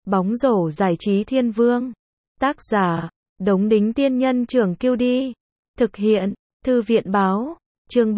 Bóng rổ giải trí thiên vương. Tác giả, Đống Đính Tiên Nhân Trưởng Kiêu Đi. Thực hiện, Thư viện Báo. Chương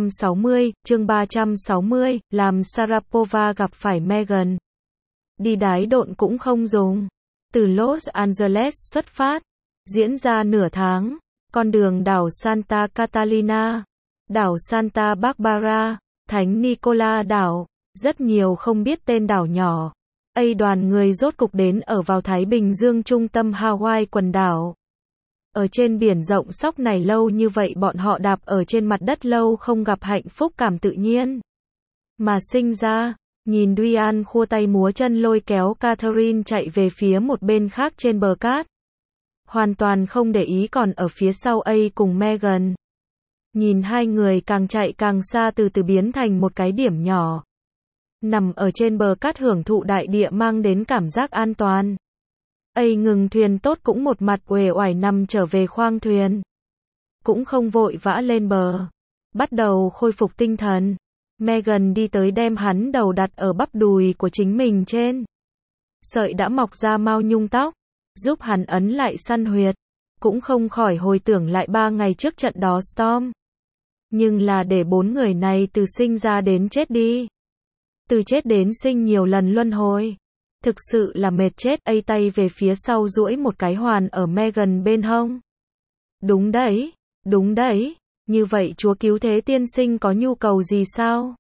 360, làm Sharapova gặp phải Megan. Đi đái độn cũng không dùng. Từ Los Angeles xuất phát, diễn ra nửa tháng, con đường đảo Santa Catalina, đảo Santa Barbara, Thánh Nicola đảo, rất nhiều không biết tên đảo nhỏ. Đoàn người rốt cục đến ở vào Thái Bình Dương trung tâm Hawaii quần đảo. Ở trên biển rộng sóc này lâu như vậy bọn họ đạp ở trên mặt đất lâu không gặp hạnh phúc cảm tự nhiên mà sinh ra. Nhìn Diane khua tay múa chân lôi kéo Catherine chạy về phía một bên khác trên bờ cát. Hoàn toàn không để ý còn ở phía sau cùng Megan. Nhìn hai người càng chạy càng xa từ từ biến thành một cái điểm nhỏ. Nằm ở trên bờ cát hưởng thụ đại địa mang đến cảm giác an toàn. Ngừng thuyền tốt cũng một mặt uể oải nằm trở về khoang thuyền. Cũng không vội vã lên bờ. Bắt đầu khôi phục tinh thần. Megan đi tới đem hắn đầu đặt ở bắp đùi của chính mình trên. Sợi đã mọc ra mao nhung tóc. Giúp hắn ấn lại săn huyệt. Cũng không khỏi hồi tưởng lại 3 ngày trước trận đó Storm. Nhưng là để 4 người này từ sinh ra đến chết đi. Từ chết đến sinh nhiều lần luân hồi. Thực sự là mệt chết. Tay về phía sau duỗi một cái hoàn ở Megan bên hông. Đúng đấy, đúng đấy. Như vậy chúa cứu thế tiên sinh có nhu cầu gì sao?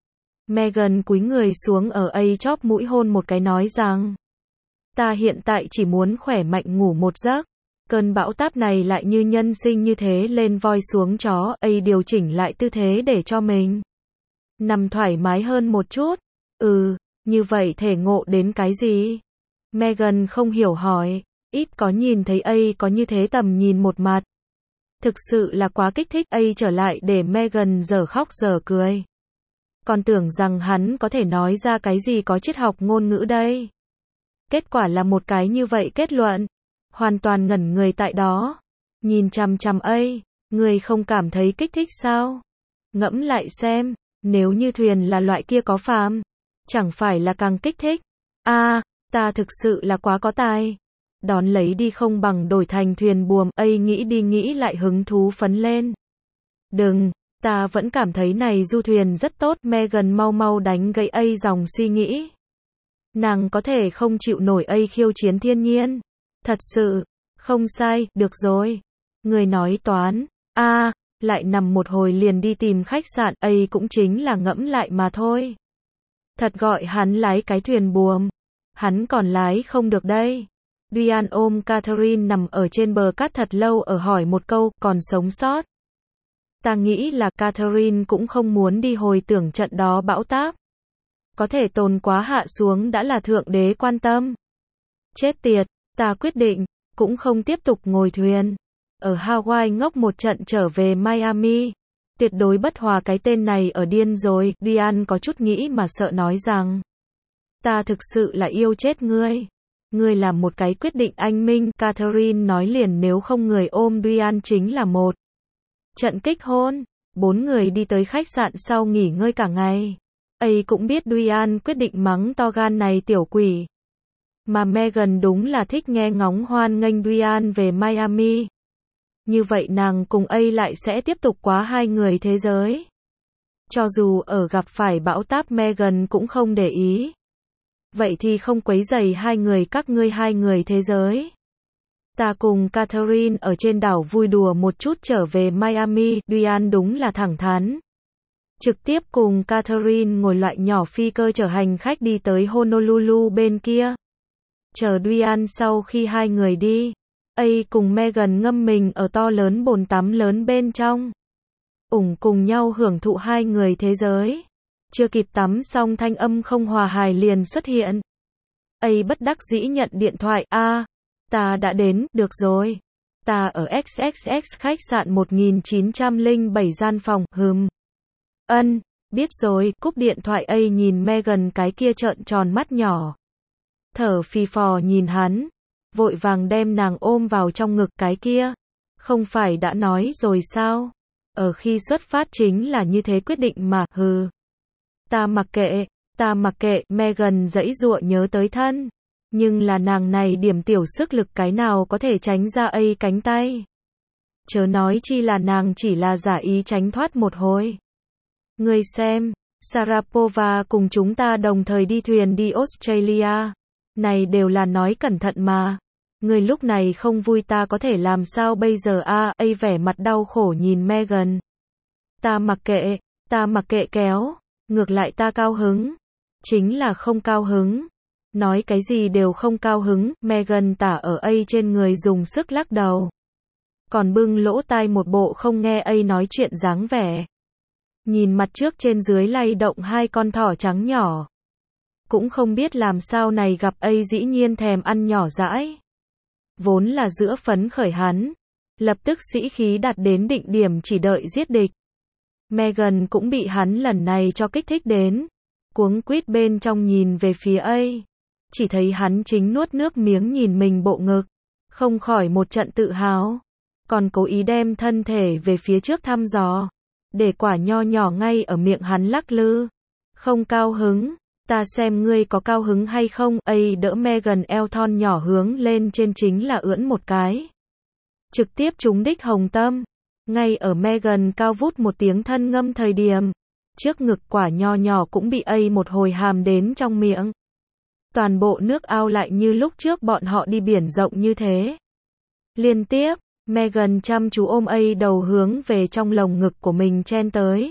Megan cúi người xuống ở chóp mũi hôn một cái nói rằng. Ta hiện tại chỉ muốn khỏe mạnh ngủ một giấc. Cơn bão táp này lại như nhân sinh như thế lên voi xuống chó. Điều chỉnh lại tư thế để cho mình nằm thoải mái hơn một chút. Như vậy thể ngộ đến cái gì? Megan không hiểu hỏi. Ít có nhìn thấy có như thế tầm nhìn một mặt. Thực sự là quá kích thích. Trở lại để Megan giờ khóc giờ cười. Còn tưởng rằng hắn có thể nói ra cái gì có triết học ngôn ngữ đây. Kết quả là một cái như vậy kết luận. Hoàn toàn ngẩn người tại đó. Nhìn chằm chằm người không cảm thấy kích thích sao? Ngẫm lại xem, nếu như thuyền là loại kia có phàm, chẳng phải là càng kích thích. Ta thực sự là quá có tài. Đón lấy đi không bằng đổi thành thuyền buồm. Nghĩ đi nghĩ lại hứng thú phấn lên. Đừng, ta vẫn cảm thấy này du thuyền rất tốt. Megan mau mau đánh gãy dòng suy nghĩ. Nàng có thể không chịu nổi khiêu chiến thiên nhiên. Thật sự, không sai, được rồi. Người nói toán. Lại nằm một hồi liền đi tìm khách sạn. Cũng chính là ngẫm lại mà thôi. Thật gọi hắn lái cái thuyền buồm. Hắn còn lái không được đây. Diane ôm Catherine nằm ở trên bờ cát thật lâu ở hỏi một câu, còn sống sót. Ta nghĩ là Catherine cũng không muốn đi hồi tưởng trận đó bão táp. Có thể tồn quá hạ xuống đã là thượng đế quan tâm. Chết tiệt, ta quyết định, cũng không tiếp tục ngồi thuyền. Ở Hawaii ngốc một trận trở về Miami. Tuyệt đối bất hòa cái tên này ở điên rồi. Diane có chút nghĩ mà sợ nói rằng. Ta thực sự là yêu chết ngươi. Ngươi làm một cái quyết định anh minh. Catherine nói liền nếu không người ôm Diane chính là một trận kích hôn. 4 người đi tới khách sạn sau nghỉ ngơi cả ngày. Cũng biết Diane quyết định mắng to gan này tiểu quỷ. Mà Megan đúng là thích nghe ngóng hoan nghênh Diane về Miami. Như vậy nàng cùng lại sẽ tiếp tục quá hai người thế giới. Cho dù ở gặp phải bão táp Megan cũng không để ý. Vậy thì không quấy rầy hai người các ngươi hai người thế giới. Ta cùng Catherine ở trên đảo vui đùa một chút trở về Miami. Diane đúng là thẳng thắn. Trực tiếp cùng Catherine ngồi loại nhỏ phi cơ chở hành khách đi tới Honolulu bên kia. Chờ Diane sau khi hai người đi. Cùng Megan ngâm mình ở to lớn bồn tắm lớn bên trong. Cùng nhau hưởng thụ hai người thế giới. Chưa kịp tắm xong thanh âm không hòa hài liền xuất hiện. Bất đắc dĩ nhận điện thoại. Ta đã đến, được rồi. Ta ở XXX khách sạn 1907 gian phòng. Biết rồi, cúp điện thoại. Nhìn Megan cái kia trợn tròn mắt nhỏ. Thở phì phò nhìn hắn. Vội vàng đem nàng ôm vào trong ngực cái kia. Không phải đã nói rồi sao? Ở khi xuất phát chính là như thế quyết định mà. Ta mặc kệ, Megan giãy giụa nhớ tới thân. Nhưng là nàng này điểm tiểu sức lực cái nào có thể tránh ra cánh tay. Chớ nói chi là nàng chỉ là giả ý tránh thoát một hồi. Ngươi xem, Sharapova cùng chúng ta đồng thời đi thuyền đi Australia. Này đều là nói cẩn thận mà. Ngươi lúc này không vui ta có thể làm sao bây giờ a? Vẻ mặt đau khổ nhìn Megan. Ta mặc kệ kéo. Ngược lại ta cao hứng. Chính là không cao hứng. Nói cái gì đều không cao hứng. Megan tả ở trên người dùng sức lắc đầu. Còn bưng lỗ tai một bộ không nghe nói chuyện dáng vẻ. Nhìn mặt trước trên dưới lay động hai con thỏ trắng nhỏ. Cũng không biết làm sao này gặp dĩ nhiên thèm ăn nhỏ dãi. Vốn là giữa phấn khởi hắn. Lập tức sĩ khí đạt đến định điểm chỉ đợi giết địch. Megan cũng bị hắn lần này cho kích thích đến. Cuống quýt bên trong nhìn về phía chỉ thấy hắn chính nuốt nước miếng nhìn mình bộ ngực. Không khỏi một trận tự hào. Còn cố ý đem thân thể về phía trước thăm dò. Để quả nho nhỏ ngay ở miệng hắn lắc lư. Không cao hứng. Ta xem ngươi có cao hứng hay không. Đỡ Megan eo thon nhỏ hướng lên trên chính là ưỡn một cái. Trực tiếp trúng đích hồng tâm. Ngay ở Megan cao vút một tiếng thân ngâm thời điểm. Trước ngực quả nho nhỏ cũng bị một hồi hàm đến trong miệng. Toàn bộ nước ao lại như lúc trước bọn họ đi biển rộng như thế. Liên tiếp, Megan chăm chú ôm đầu hướng về trong lồng ngực của mình chen tới.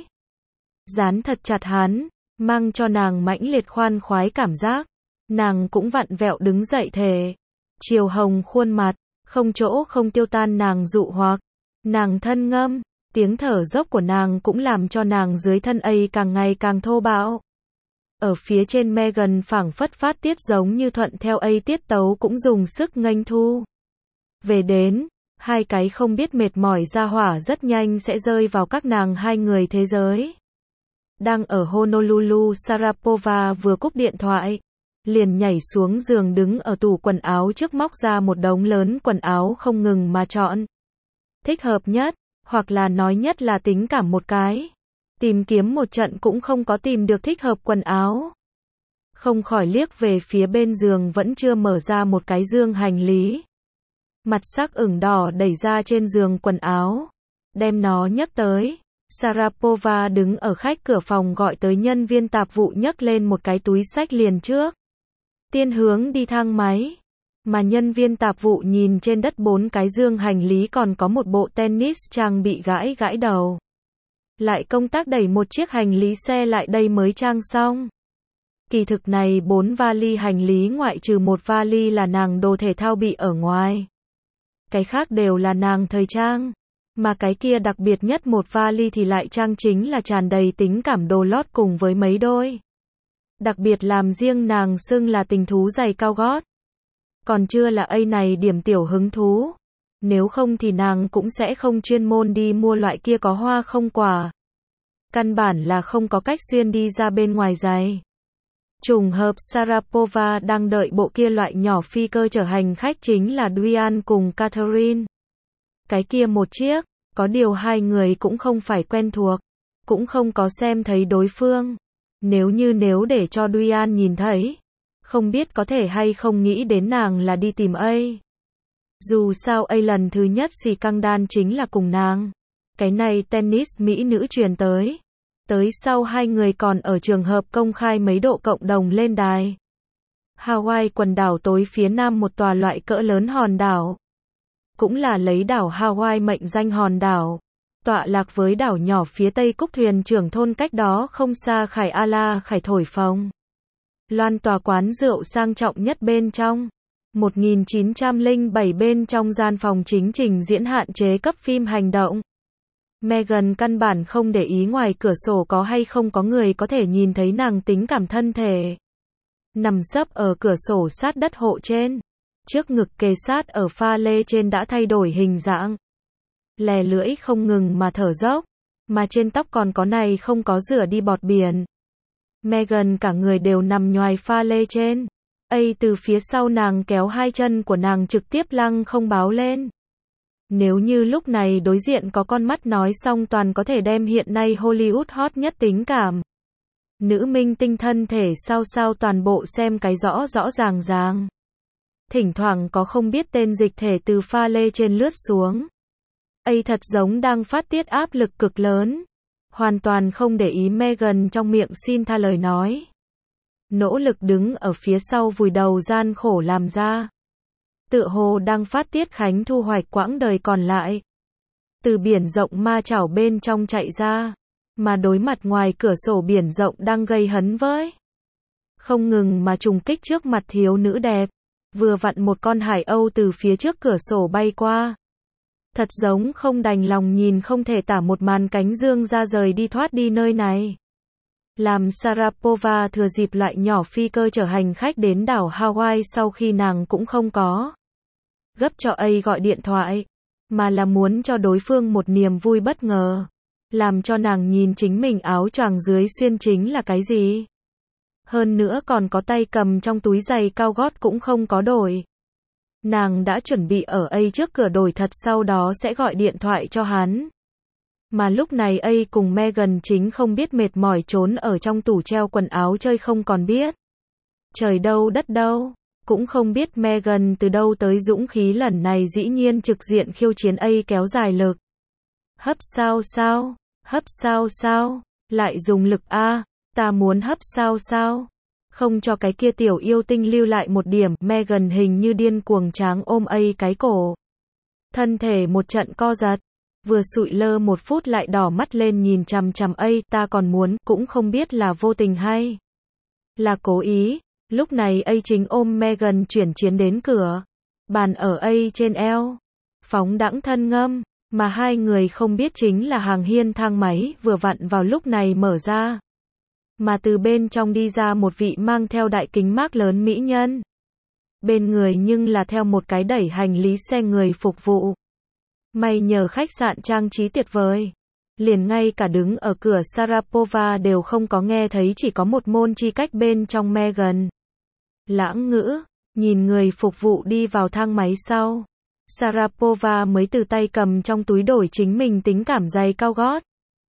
Dán thật chặt hắn, mang cho nàng mãnh liệt khoan khoái cảm giác. Nàng cũng vặn vẹo đứng dậy thề. Chiều hồng khuôn mặt, không chỗ không tiêu tan nàng dụ hoặc. Nàng thân ngâm, tiếng thở dốc của nàng cũng làm cho nàng dưới thân càng ngày càng thô bạo. Ở phía trên Megan phảng phất phát tiết giống như thuận theo tiết tấu cũng dùng sức nghênh thu. Về đến, hai cái không biết mệt mỏi ra hỏa rất nhanh sẽ rơi vào các nàng hai người thế giới. Đang ở Honolulu, Sharapova vừa cúp điện thoại, liền nhảy xuống giường đứng ở tủ quần áo trước móc ra một đống lớn quần áo không ngừng mà chọn. Thích hợp nhất, hoặc là nói nhất là tính cảm một cái. Tìm kiếm một trận cũng không có tìm được thích hợp quần áo. Không khỏi liếc về phía bên giường vẫn chưa mở ra một cái dương hành lý. Mặt sắc ửng đỏ đẩy ra trên giường quần áo. Đem nó nhấc tới. Sharapova đứng ở khách cửa phòng gọi tới nhân viên tạp vụ nhấc lên một cái túi xách liền trước. Tiên hướng đi thang máy. Mà nhân viên tạp vụ nhìn trên đất 4 cái dương hành lý còn có một bộ tennis trang bị gãi đầu. Lại công tác đẩy một chiếc hành lý xe lại đây mới trang xong. Kỳ thực này 4 vali hành lý ngoại trừ một vali là nàng đồ thể thao bị ở ngoài. Cái khác đều là nàng thời trang. Mà cái kia đặc biệt nhất một vali thì lại trang chính là tràn đầy tính cảm đồ lót cùng với mấy đôi. Đặc biệt làm riêng nàng xưng là tình thú giày cao gót. Còn chưa là này điểm tiểu hứng thú. Nếu không thì nàng cũng sẽ không chuyên môn đi mua loại kia có hoa không quả. Căn bản là không có cách xuyên đi ra bên ngoài giày. Trùng hợp Sharapova đang đợi bộ kia loại nhỏ phi cơ chở hành khách chính là Duyan cùng Catherine. Cái kia một chiếc, có điều hai người cũng không phải quen thuộc, cũng không có xem thấy đối phương. Nếu để cho Duyan nhìn thấy, không biết có thể hay không nghĩ đến nàng là đi tìm Dù sao lần thứ nhất xì căng đan chính là cùng nàng. Cái này tennis mỹ nữ truyền tới. Tới sau hai người còn ở trường hợp công khai mấy độ cộng đồng lên đài. Hawaii quần đảo tối phía nam một tòa loại cỡ lớn hòn đảo. Cũng là lấy đảo Hawaii mệnh danh hòn đảo. Tọa lạc với đảo nhỏ phía tây Cúc thuyền trưởng thôn cách đó không xa Khải Ala Khải thổi phồng. Loan tòa quán rượu sang trọng nhất bên trong. 1907 bên trong gian phòng chính trình diễn hạn chế cấp phim hành động. Megan căn bản không để ý ngoài cửa sổ có hay không có người có thể nhìn thấy nàng tính cảm thân thể. Nằm sấp ở cửa sổ sát đất hộ trên. Trước ngực kề sát ở pha lê trên đã thay đổi hình dạng. Lè lưỡi không ngừng mà thở dốc. Mà trên tóc còn có này không có rửa đi bọt biển. Megan cả người đều nằm nhoài pha lê trên. Từ phía sau nàng kéo hai chân của nàng trực tiếp lăng không báo lên. Nếu như lúc này đối diện có con mắt nói xong toàn có thể đem hiện nay Hollywood hot nhất tính cảm. Nữ minh tinh thân thể sao toàn bộ xem cái rõ ràng. thỉnh thoảng có không biết tên dịch thể từ pha lê trên lướt xuống. Thật giống đang phát tiết áp lực cực lớn, hoàn toàn không để ý Megan trong miệng xin tha lời nói. Nỗ lực đứng ở phía sau vùi đầu gian khổ làm ra. Tựa hồ đang phát tiết khánh thu hoạch quãng đời còn lại. Từ biển rộng ma chảo bên trong chạy ra, mà đối mặt ngoài cửa sổ biển rộng đang gây hấn với. Không ngừng mà trùng kích trước mặt thiếu nữ đẹp. Vừa vặn một con hải âu từ phía trước cửa sổ bay qua. Thật giống không đành lòng nhìn không thể tả một màn cánh dương ra rời đi thoát đi nơi này. Làm Sharapova thừa dịp loại nhỏ phi cơ chở hành khách đến đảo Hawaii sau khi nàng cũng không có gấp cho gọi điện thoại, mà là muốn cho đối phương một niềm vui bất ngờ. Làm cho nàng nhìn chính mình áo choàng dưới xuyên chính là cái gì. Hơn nữa còn có tay cầm trong túi giày cao gót cũng không có đổi. Nàng đã chuẩn bị ở trước cửa đổi thật sau đó sẽ gọi điện thoại cho hắn. Mà lúc này cùng Megan chính không biết mệt mỏi trốn ở trong tủ treo quần áo chơi không còn biết. Trời đâu đất đâu, cũng không biết Megan từ đâu tới dũng khí lần này dĩ nhiên trực diện khiêu chiến kéo dài lực. Hấp sao, lại dùng lực ta muốn hấp sao. Không cho cái kia tiểu yêu tinh lưu lại một điểm, Megan hình như điên cuồng tráng ôm cái cổ. Thân thể một trận co giật, vừa sụi lơ một phút lại đỏ mắt lên nhìn chằm chằm ta còn muốn, cũng không biết là vô tình hay là cố ý. Lúc này chính ôm Megan chuyển chiến đến cửa, bàn ở trên eo, phóng đãng thân ngâm, mà hai người không biết chính là hàng hiên thang máy vừa vặn vào lúc này mở ra. Mà từ bên trong đi ra một vị mang theo đại kính mác lớn mỹ nhân. Bên người nhưng là theo một cái đẩy hành lý xe người phục vụ. May nhờ khách sạn trang trí tuyệt vời. Liền ngay cả đứng ở cửa Sharapova đều không có nghe thấy, chỉ có một môn chi cách bên trong Megan. Lãng ngữ, nhìn người phục vụ đi vào thang máy sau. Sharapova mới từ tay cầm trong túi đổi chính mình tính cảm giày cao gót.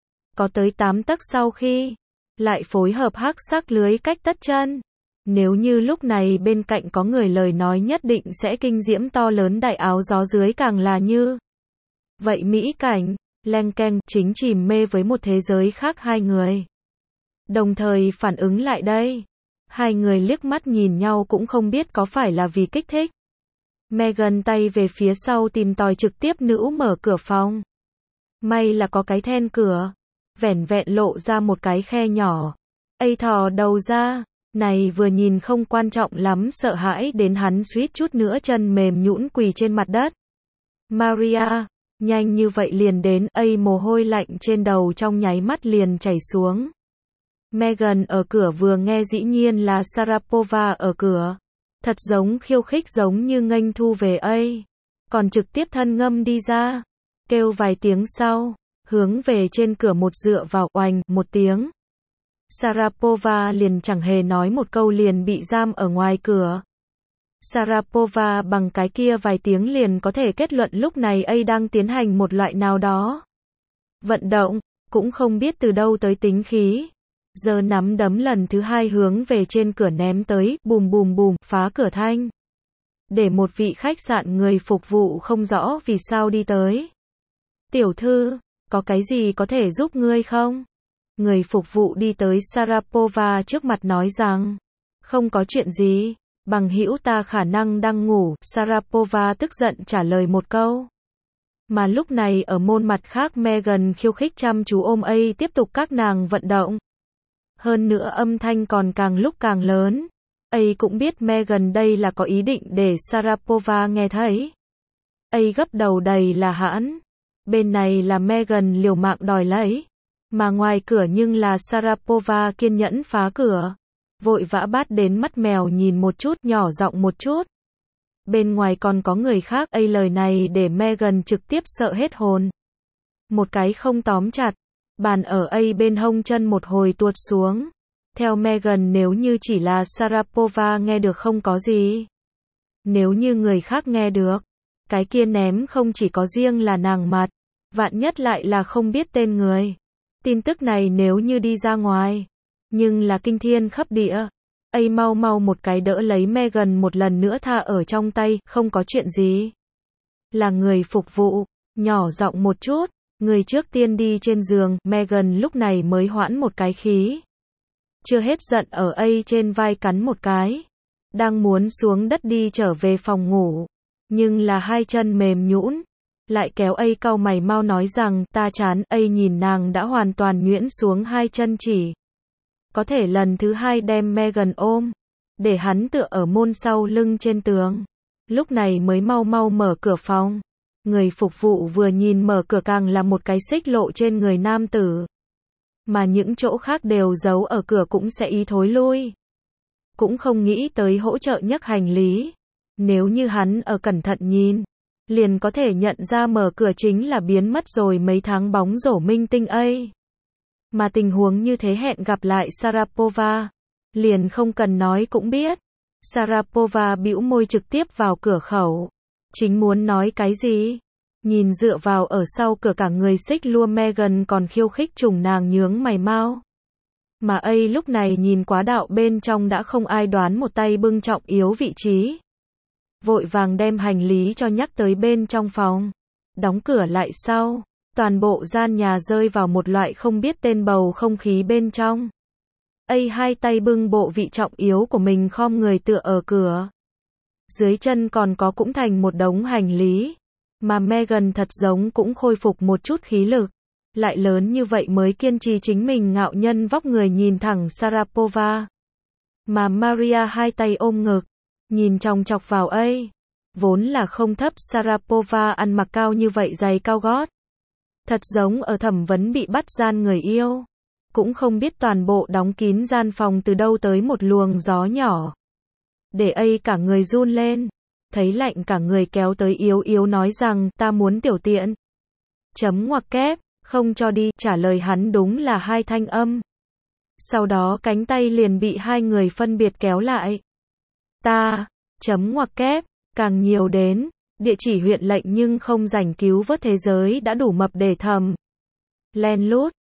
Có tới 8 tấc sau khi lại phối hợp hắc sắc lưới cách tất chân. Nếu như lúc này bên cạnh có người lời nói nhất định sẽ kinh diễm to lớn, đại áo gió dưới càng là như vậy mỹ cảnh, leng keng, chính chìm mê với một thế giới khác hai người. Đồng thời phản ứng lại đây. Hai người liếc mắt nhìn nhau cũng không biết có phải là vì kích thích. Megan tay về phía sau tìm tòi trực tiếp nữ mở cửa phòng. May là có cái then cửa. Vẻn vẹn lộ ra một cái khe nhỏ. Thò đầu ra, này vừa nhìn không quan trọng lắm, sợ hãi đến hắn suýt chút nữa chân mềm nhũn quỳ trên mặt đất. Maria, nhanh như vậy liền đến, mồ hôi lạnh trên đầu trong nháy mắt liền chảy xuống. Megan ở cửa vừa nghe dĩ nhiên là Sharapova ở cửa. Thật giống khiêu khích, giống như nghênh thu về còn trực tiếp thân ngâm đi ra. Kêu vài tiếng sau. Hướng về trên cửa một dựa vào, oành, một tiếng. Sharapova liền chẳng hề nói một câu liền bị giam ở ngoài cửa. Sharapova bằng cái kia vài tiếng liền có thể kết luận lúc này đang tiến hành một loại nào đó vận động, cũng không biết từ đâu tới tính khí. Giờ nắm đấm lần thứ hai hướng về trên cửa ném tới, bùm bùm bùm, phá cửa thanh. Để một vị khách sạn người phục vụ không rõ vì sao đi tới. Tiểu thư, có cái gì có thể giúp ngươi không? Người phục vụ đi tới Sharapova trước mặt nói rằng, không có chuyện gì, bằng hữu ta khả năng đang ngủ. Sharapova tức giận trả lời một câu. Mà lúc này ở môn mặt khác Megan khiêu khích chăm chú ôm tiếp tục các nàng vận động. Hơn nữa âm thanh còn càng lúc càng lớn. Cũng biết Megan đây là có ý định để Sharapova nghe thấy. Gấp đầu đầy là hãn. Bên này là Megan liều mạng đòi lấy. Mà ngoài cửa nhưng là Sharapova kiên nhẫn phá cửa. Vội vã bắt đến mắt mèo nhìn một chút, nhỏ giọng một chút. Bên ngoài còn có người khác. Lời này để Megan trực tiếp sợ hết hồn. Một cái không tóm chặt. Bàn ở bên hông chân một hồi tuột xuống. Theo Megan nếu như chỉ là Sharapova nghe được không có gì. Nếu như người khác nghe được, cái kia ném không chỉ có riêng là nàng mặt, vạn nhất lại là không biết tên người. Tin tức này nếu như đi ra ngoài, nhưng là kinh thiên khắp địa, Ây mau mau một cái đỡ lấy Megan một lần nữa tha ở trong tay, không có chuyện gì. Là người phục vụ, nhỏ giọng một chút, người trước tiên đi trên giường, Megan lúc này mới hoãn một cái khí. Chưa hết giận ở Ây trên vai cắn một cái. Đang muốn xuống đất đi trở về phòng ngủ. Nhưng là hai chân mềm nhũn. Lại kéo Ây cau mày mau nói rằng, ta chán, Ây nhìn nàng đã hoàn toàn nhuyễn xuống hai chân chỉ. Có thể lần thứ hai đem Megan ôm. Để hắn tựa ở môn sau lưng trên tường. Lúc này mới mau mau mở cửa phòng. Người phục vụ vừa nhìn mở cửa càng là một cái xích lộ trên người nam tử. Mà những chỗ khác đều giấu ở cửa cũng sẽ ý thối lui. Cũng không nghĩ tới hỗ trợ nhấc hành lý. Nếu như hắn ở cẩn thận nhìn, liền có thể nhận ra mở cửa chính là biến mất rồi mấy tháng bóng rổ minh tinh ấy. Mà tình huống như thế hẹn gặp lại Sharapova. Liền không cần nói cũng biết. Sharapova bĩu môi trực tiếp vào cửa khẩu. Chính muốn nói cái gì? Nhìn dựa vào ở sau cửa cả người xích lua Megan còn khiêu khích trùng nàng nhướng mày mau. Mà Ây lúc này nhìn quá đạo bên trong đã không ai đoán một tay bưng trọng yếu vị trí. Vội vàng đem hành lý cho nhắc tới bên trong phòng. Đóng cửa lại sau. Toàn bộ gian nhà rơi vào một loại không biết tên bầu không khí bên trong. Ây hai tay bưng bộ vị trọng yếu của mình khom người tựa ở cửa. Dưới chân còn có cũng thành một đống hành lý. Mà Megan thật giống cũng khôi phục một chút khí lực. Lại lớn như vậy mới kiên trì chính mình ngạo nhân vóc người nhìn thẳng Sharapova. Mà Maria hai tay ôm ngực. Nhìn chòng chọc vào Ây. Vốn là không thấp Sharapova ăn mặc cao như vậy giày cao gót. Thật giống ở thẩm vấn bị bắt gian người yêu. Cũng không biết toàn bộ đóng kín gian phòng từ đâu tới một luồng gió nhỏ. Để Ây cả người run lên. Thấy lạnh cả người kéo tới yếu yếu nói rằng ta muốn tiểu tiện. Chấm ngoặc kép, không cho đi, trả lời hắn đúng là hai thanh âm. Sau đó cánh tay liền bị hai người phân biệt kéo lại. Ta, chấm ngoặc kép, càng nhiều đến, địa chỉ huyện lệnh nhưng không rảnh cứu vớt thế giới đã đủ mập để thầm. Len lút,